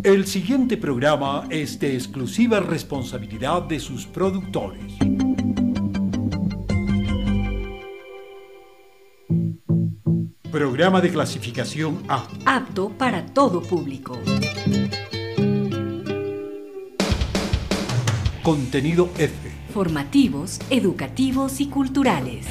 El siguiente programa es de exclusiva responsabilidad de sus productores. Programa de clasificación A. Apto para todo público. Contenido F. Formativos, educativos y culturales.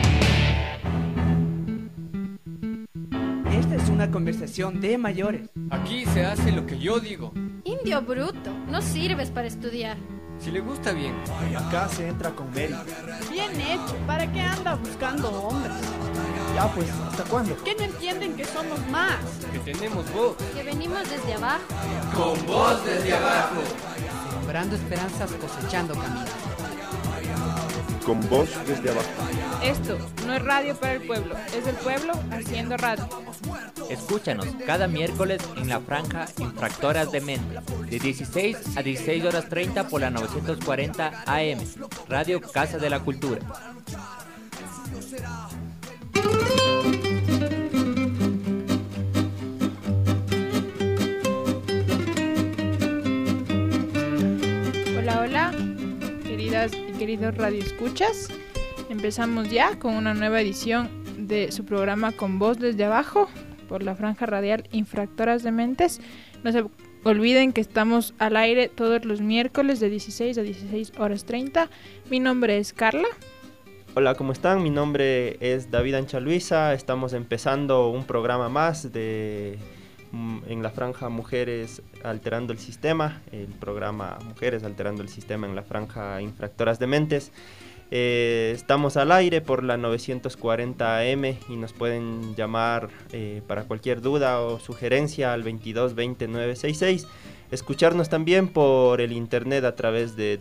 Esta es una conversación de mayores. Aquí se hace lo que yo digo. Indio bruto, no sirves para estudiar. Si le gusta bien. Acá se entra con mérito. Bien hecho, ¿para qué andas buscando hombres? Ya pues, ¿hasta cuándo? ¿Qué no entienden que somos más? Que tenemos voz. Que venimos desde abajo. Con voz desde abajo. Sembrando esperanzas, cosechando caminos. Con voz desde abajo. Esto no es radio para el pueblo, es el pueblo haciendo radio. Escúchanos cada miércoles en la franja Infractoras de Mente, de 16 a 16:30 por la 940 AM, Radio Casa de la Cultura. Hola, hola, queridas y queridos radioescuchas. Empezamos ya con una nueva edición de su programa Con Voz desde Abajo por la franja radial Infractoras de Mentes. No se olviden que estamos al aire todos los miércoles de 16 a 16:30. Mi nombre es Carla. Hola, ¿cómo están? Mi nombre es David Ancha Luisa. Estamos empezando un programa más en la franja Mujeres Alterando el Sistema, el programa Mujeres Alterando el Sistema en la franja Infractoras de Mentes. Estamos al aire por la 940 AM y nos pueden llamar para cualquier duda o sugerencia al 22 20 966. Escucharnos también por el internet a través de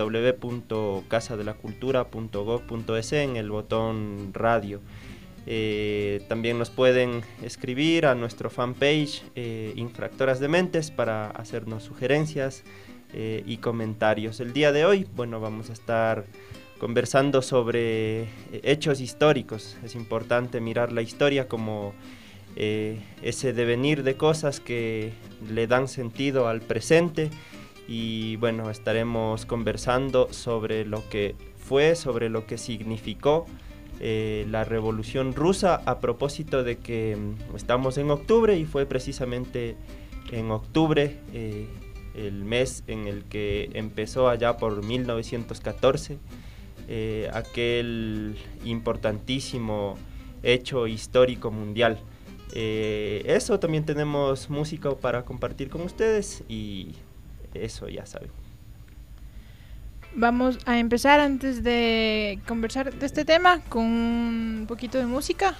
www.casadelacultura.gov.es en el botón radio. También nos pueden escribir a nuestro fanpage Infractoras de Mentes para hacernos sugerencias y comentarios. El día de hoy, vamos a estar conversando sobre hechos históricos. Es importante mirar la historia como ese devenir de cosas que le dan sentido al presente y estaremos conversando sobre lo que fue, sobre lo que significó la Revolución Rusa, a propósito de que estamos en octubre y fue precisamente en octubre el mes en el que empezó allá por 1914 aquel importantísimo hecho histórico mundial. Eso, también tenemos música para compartir con ustedes y eso ya saben. Vamos a empezar, antes de conversar de este tema, con un poquito de música.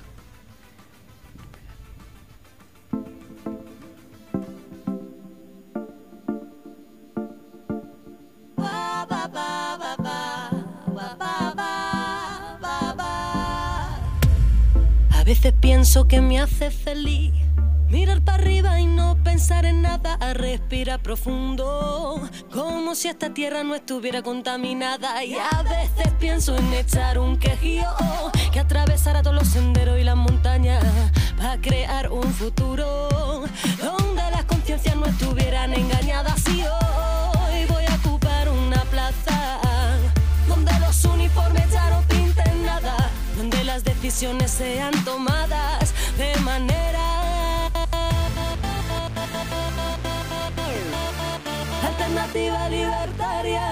A veces pienso que me hace feliz mirar para arriba y no pensar en nada, a respirar profundo, como si esta tierra no estuviera contaminada. Y a veces pienso en echar un quejío que atravesara todos los senderos y las montañas para crear un futuro donde las conciencias no estuvieran engañadas. Y hoy voy a ocupar una plaza donde los uniformes ya no pinten nada, donde las decisiones sean tomadas de manera alternativa libertaria.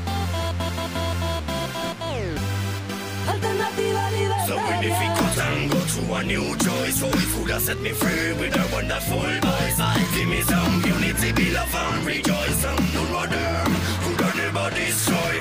Alternativa libertaria. So when if it comes and go through a new choice, so if would have set me free with a wonderful voice, give me some unity, be love and rejoice, and none of them could I never destroy.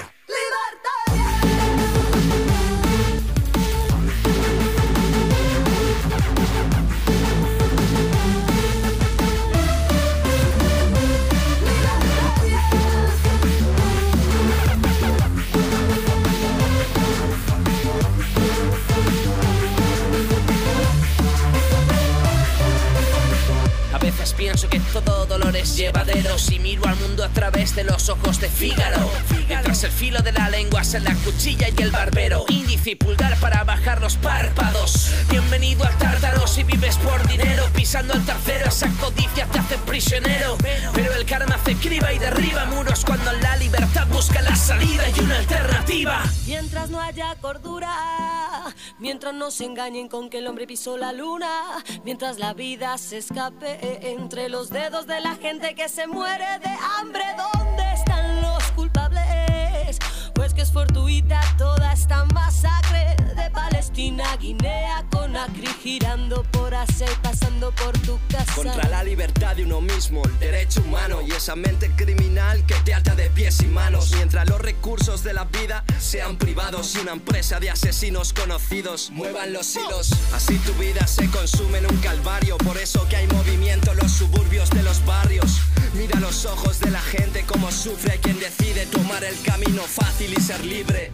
Pienso que todo dolor es llevadero si miro al mundo a través de los ojos de Fígaro. Mientras el filo de la lengua es en la cuchilla y el barbero, índice y pulgar para bajar los párpados. Bienvenido al tártaro si vives por dinero, pisando el tercero, esa codicia te hace primero. prisionero. Pero el karma hace criba y derriba muros cuando la libertad busca la salida y una alternativa. Mientras no haya cordura, mientras no se engañen con que el hombre pisó la luna, mientras la vida se escape entre los dedos de la gente que se muere de hambre, ¿dónde están los culpables? Pues que es fortuita toda esta masacre de Palestina, Guinea, Conakry, girando por Asia y pasando por tu casa. Contra la libertad de uno mismo, el derecho humano y esa mente criminal que te ata de pies y manos. Mientras los recursos de la vida sean privados y una empresa de asesinos conocidos muevan los hilos. Así tu vida se consume en un calvario, por eso que hay movimiento en los suburbios de los barrios. Mira los ojos de la gente como sufre, hay quien decide tomar el camino fácil y ser libre.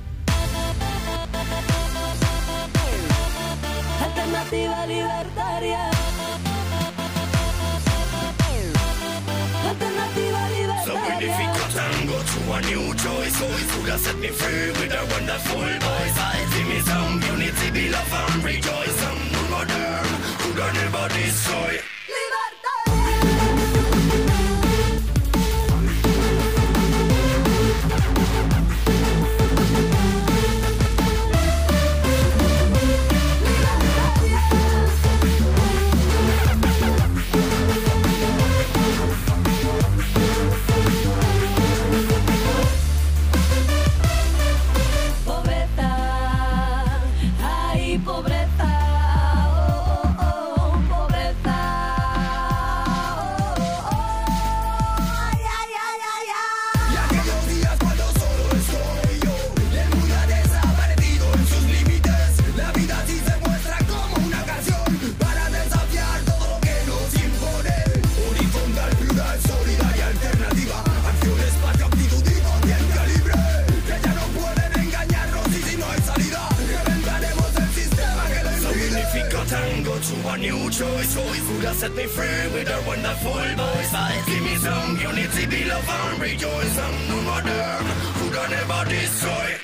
Alternativa libertaria. Alternativa libertaria. So when if it cut and go to a new choice, so it would have set me free with a wonderful voice. I see me some unity, be love and rejoice. And no modern could I never destroy. Choice, so it could have set me free with a wonderful voice. Give me some unity, be love and rejoice. And no modern could I never destroy.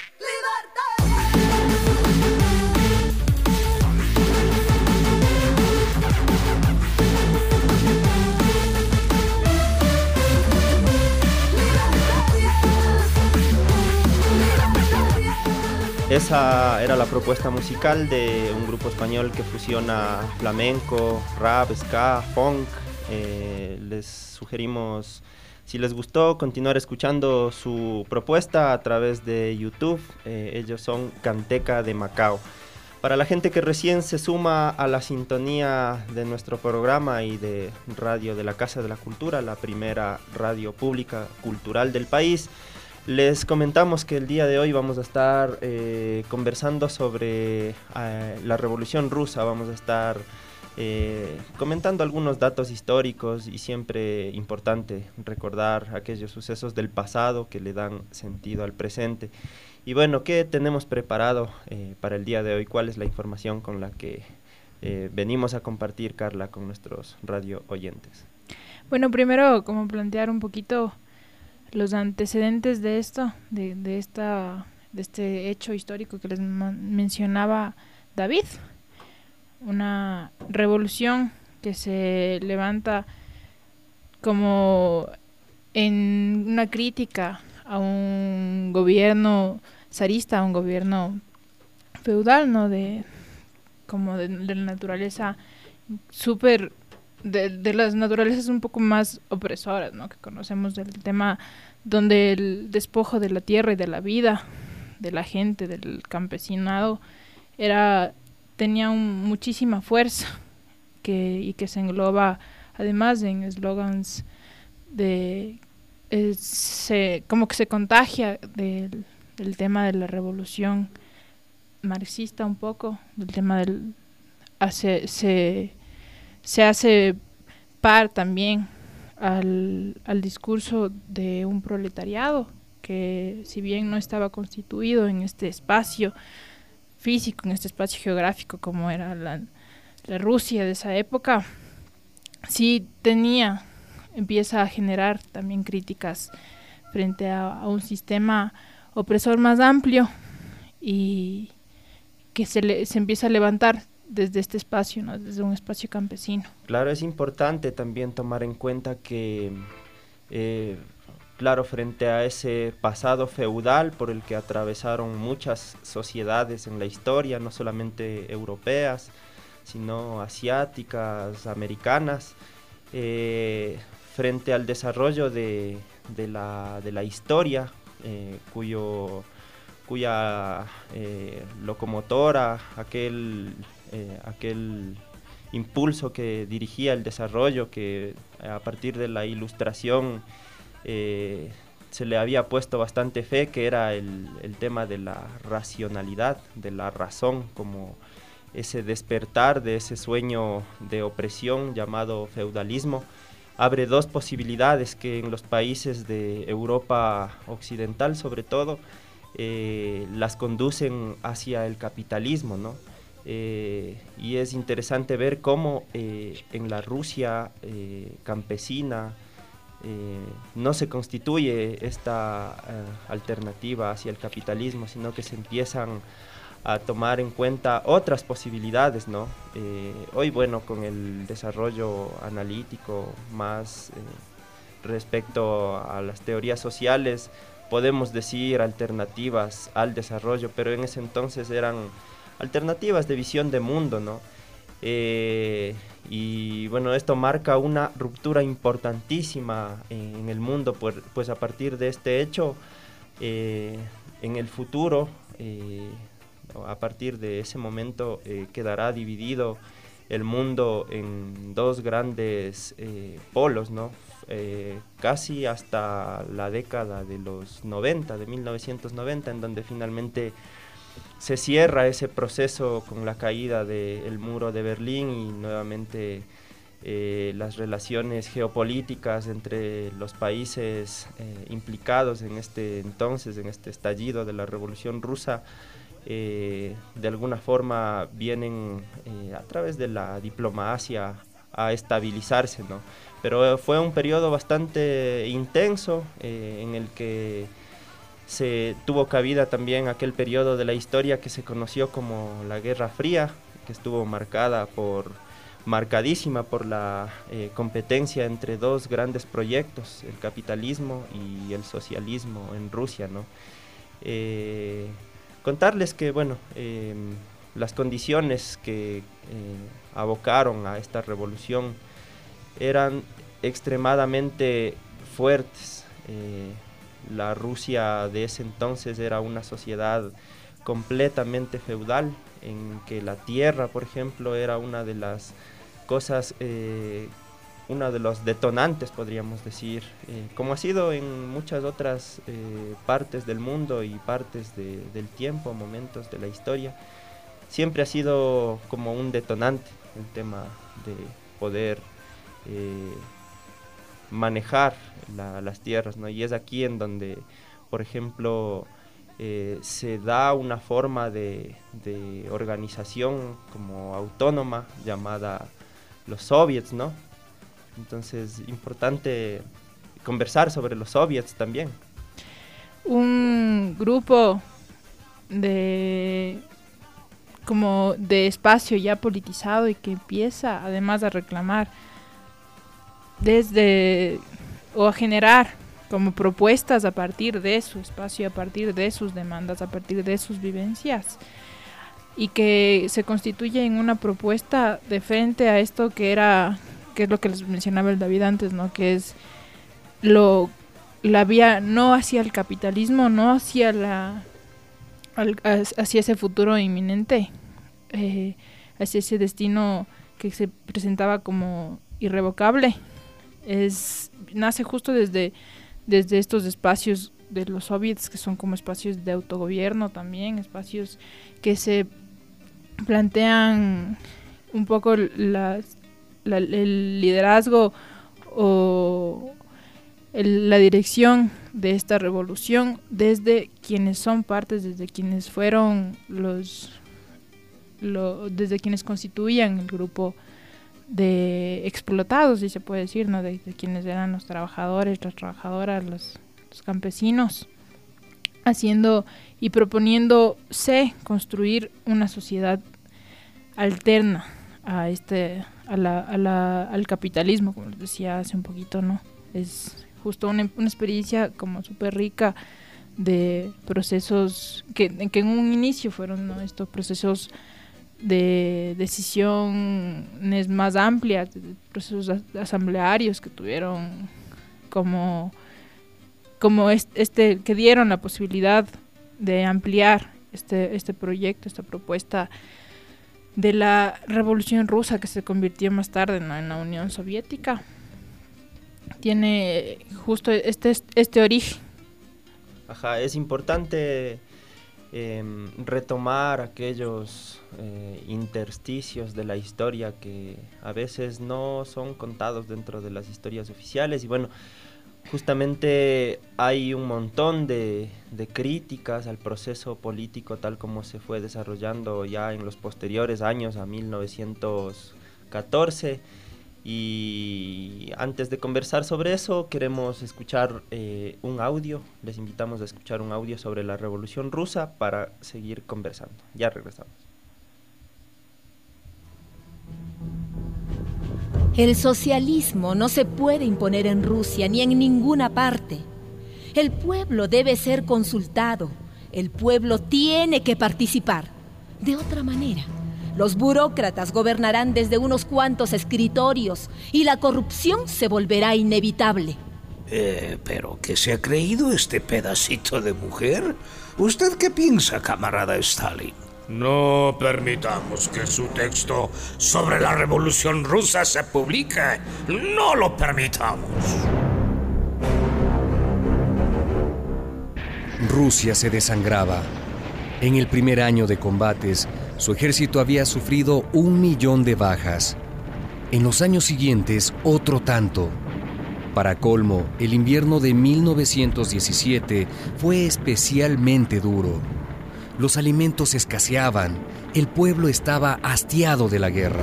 Esa era la propuesta musical de un grupo español que fusiona flamenco, rap, ska, funk. Les sugerimos, si les gustó, continuar escuchando su propuesta a través de YouTube. Ellos son Canteca de Macao. Para la gente que recién se suma a la sintonía de nuestro programa y de Radio de la Casa de la Cultura, la primera radio pública cultural del país, les comentamos que el día de hoy vamos a estar conversando sobre la Revolución Rusa. Vamos a estar comentando algunos datos históricos y siempre importante recordar aquellos sucesos del pasado que le dan sentido al presente. Y bueno, ¿qué tenemos preparado para el día de hoy? ¿Cuál es la información con la que venimos a compartir, Carla, con nuestros radio oyentes? Bueno, primero como plantear un poquito los antecedentes de esto, de este hecho histórico que les mencionaba David. Una revolución que se levanta como en una crítica a un gobierno zarista, a un gobierno feudal, ¿no? De la naturaleza súper, de las naturalezas un poco más opresoras, ¿no? Que conocemos del tema donde el despojo de la tierra y de la vida de la gente, del campesinado, tenía muchísima fuerza y que se engloba además en eslogans como que se contagia del tema de la revolución marxista un poco, del tema se hace par también al discurso de un proletariado que, si bien no estaba constituido en este espacio físico, en este espacio geográfico como era la Rusia de esa época, sí empieza a generar también críticas frente a un sistema opresor más amplio y que se empieza a levantar desde este espacio, ¿no? Desde un espacio campesino. Claro, es importante también tomar en cuenta que, claro, frente a ese pasado feudal por el que atravesaron muchas sociedades en la historia, no solamente europeas, sino asiáticas, americanas, frente al desarrollo de la historia, cuya locomotora, aquel impulso que dirigía el desarrollo, que a partir de la Ilustración se le había puesto bastante fe, que era el tema de la racionalidad, de la razón, como ese despertar de ese sueño de opresión llamado feudalismo. Abre dos posibilidades que en los países de Europa occidental, sobre todo, las conducen hacia el capitalismo, ¿no? Y es interesante ver cómo en la Rusia campesina no se constituye esta alternativa hacia el capitalismo, sino que se empiezan a tomar en cuenta otras posibilidades, ¿no? Hoy, bueno, con el desarrollo analítico más respecto a las teorías sociales, podemos decir alternativas al desarrollo, pero en ese entonces eran alternativas de visión de mundo, ¿no? Y bueno, esto marca una ruptura importantísima en el mundo, pues a partir de este hecho, en el futuro, a partir de ese momento, quedará dividido el mundo en dos grandes polos, ¿no? Casi hasta la década de los 90, de 1990, en donde finalmente se cierra ese proceso con la caída del muro de Berlín y nuevamente las relaciones geopolíticas entre los países implicados en este entonces, en este estallido de la Revolución Rusa, de alguna forma vienen a través de la diplomacia a estabilizarse, ¿no? Pero fue un periodo bastante intenso en el que se tuvo cabida también aquel periodo de la historia que se conoció como la Guerra Fría, que estuvo marcadísima por la competencia entre dos grandes proyectos, el capitalismo y el socialismo en Rusia, ¿no? Contarles que, bueno, las condiciones que abocaron a esta revolución eran extremadamente fuertes. La Rusia de ese entonces era una sociedad completamente feudal, en que la tierra, por ejemplo, era una de las cosas, uno de los detonantes, podríamos decir, como ha sido en muchas otras partes del mundo y partes del tiempo, momentos de la historia. Siempre ha sido como un detonante el tema de poder manejar las tierras, ¿no? Y es aquí en donde, por ejemplo, se da una forma de organización como autónoma llamada los soviets, ¿no? Entonces, importante conversar sobre los soviets también. Un grupo de espacio ya politizado y que empieza además a reclamar o a generar como propuestas a partir de su espacio, a partir de sus demandas, a partir de sus vivencias, y que se constituye en una propuesta de frente a esto que es lo que les mencionaba el David antes, ¿no? Que es la vía no hacia el capitalismo, no hacia hacia ese futuro inminente, hacia ese destino que se presentaba como irrevocable. Nace justo desde estos espacios de los soviets, que son como espacios de autogobierno también, espacios que se plantean un poco el liderazgo o la dirección de esta revolución desde quienes son partes, desde quienes fueron desde quienes constituían el grupo de explotados, si se puede decir, ¿no? De quienes eran los trabajadores, las trabajadoras, los campesinos, haciendo y proponiéndose construir una sociedad alterna al capitalismo, como les decía hace un poquito, ¿no? Es justo una experiencia como súper rica de procesos que en un inicio fueron, ¿no?, estos procesos de decisiones más amplias, de procesos asamblearios que tuvieron como que dieron la posibilidad de ampliar este proyecto, esta propuesta de la Revolución Rusa, que se convirtió más tarde, ¿no?, en la Unión Soviética. Tiene justo este origen. Ajá, es importante retomar aquellos intersticios de la historia que a veces no son contados dentro de las historias oficiales. Y bueno, justamente hay un montón de críticas al proceso político tal como se fue desarrollando ya en los posteriores años a 1914. Y antes de conversar sobre eso, queremos escuchar un audio. Les invitamos a escuchar un audio sobre la Revolución Rusa para seguir conversando. Ya regresamos. El socialismo no se puede imponer en Rusia ni en ninguna parte. El pueblo debe ser consultado. El pueblo tiene que participar. De otra manera, los burócratas gobernarán desde unos cuantos escritorios y la corrupción se volverá inevitable. ¿Pero qué se ha creído este pedacito de mujer? ¿Usted qué piensa, camarada Stalin? No permitamos que su texto sobre la Revolución Rusa se publique. ¡No lo permitamos! Rusia se desangraba. En el primer año de combates, su ejército había sufrido 1 millón de bajas. En los años siguientes, otro tanto. Para colmo, el invierno de 1917 fue especialmente duro. Los alimentos escaseaban, el pueblo estaba hastiado de la guerra.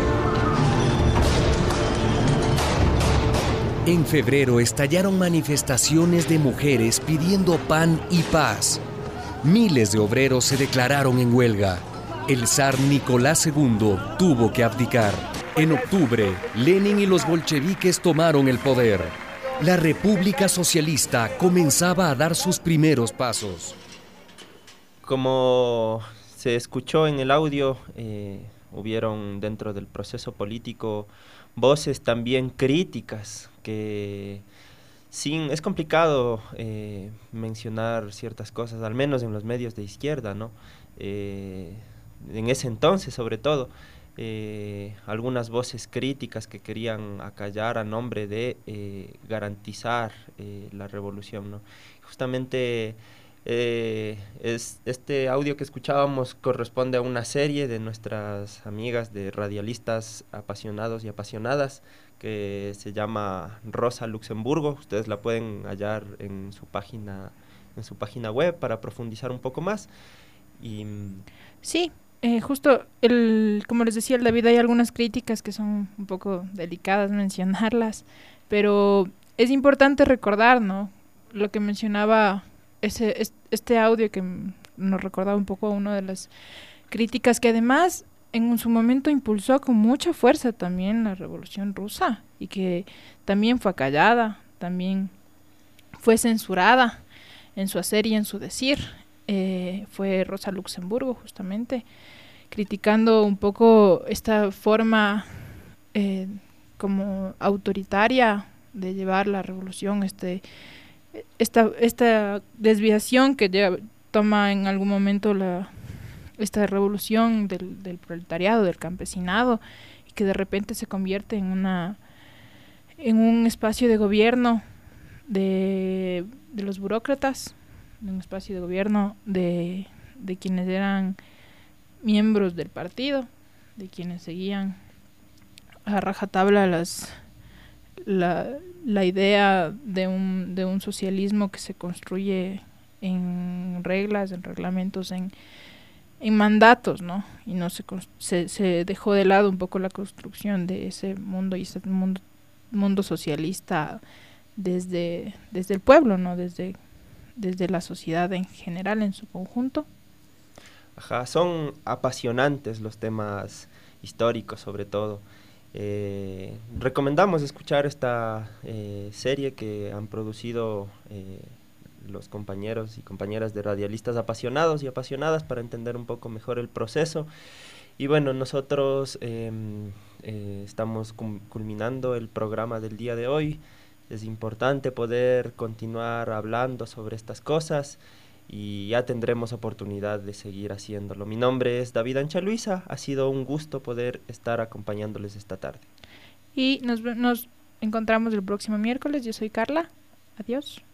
En febrero estallaron manifestaciones de mujeres pidiendo pan y paz. Miles de obreros se declararon en huelga. El zar Nicolás II tuvo que abdicar. En octubre, Lenin y los bolcheviques tomaron el poder. La República Socialista comenzaba a dar sus primeros pasos. Como se escuchó en el audio, hubieron dentro del proceso político voces también críticas que es complicado mencionar ciertas cosas, al menos en los medios de izquierda, ¿no? En ese entonces, sobre todo, algunas voces críticas que querían acallar a nombre de garantizar la revolución, ¿no? Justamente este audio que escuchábamos corresponde a una serie de nuestras amigas de radialistas apasionados y apasionadas que se llama Rosa Luxemburgo. Ustedes la pueden hallar en su página web para profundizar un poco más. Y sí, justo como les decía el David, hay algunas críticas que son un poco delicadas mencionarlas, pero es importante recordar, ¿no?, lo que mencionaba este audio, que nos recordaba un poco a una de las críticas que además en su momento impulsó con mucha fuerza también la Revolución Rusa, y que también fue acallada, también fue censurada en su hacer y en su decir. Fue Rosa Luxemburgo, justamente, criticando un poco esta forma como autoritaria de llevar la revolución, esta desviación que toma en algún momento esta revolución del proletariado, del campesinado, y que de repente se convierte en un espacio de gobierno de los burócratas, en un espacio de gobierno de quienes eran miembros del partido, de quienes seguían a rajatabla la idea de un socialismo que se construye en reglas, en reglamentos, en mandatos, ¿no? Y no se dejó de lado un poco la construcción de ese mundo y ese mundo socialista desde el pueblo, ¿no? Desde la sociedad en general, en su conjunto. Son apasionantes los temas históricos, sobre todo. Recomendamos escuchar esta serie que han producido los compañeros y compañeras de radialistas apasionados y apasionadas para entender un poco mejor el proceso. Y bueno, nosotros estamos culminando el programa del día de hoy. Es importante poder continuar hablando sobre estas cosas y ya tendremos oportunidad de seguir haciéndolo. Mi nombre es David Ancha Luisa, ha sido un gusto poder estar acompañándoles esta tarde. Y nos encontramos el próximo miércoles. Yo soy Carla. Adiós.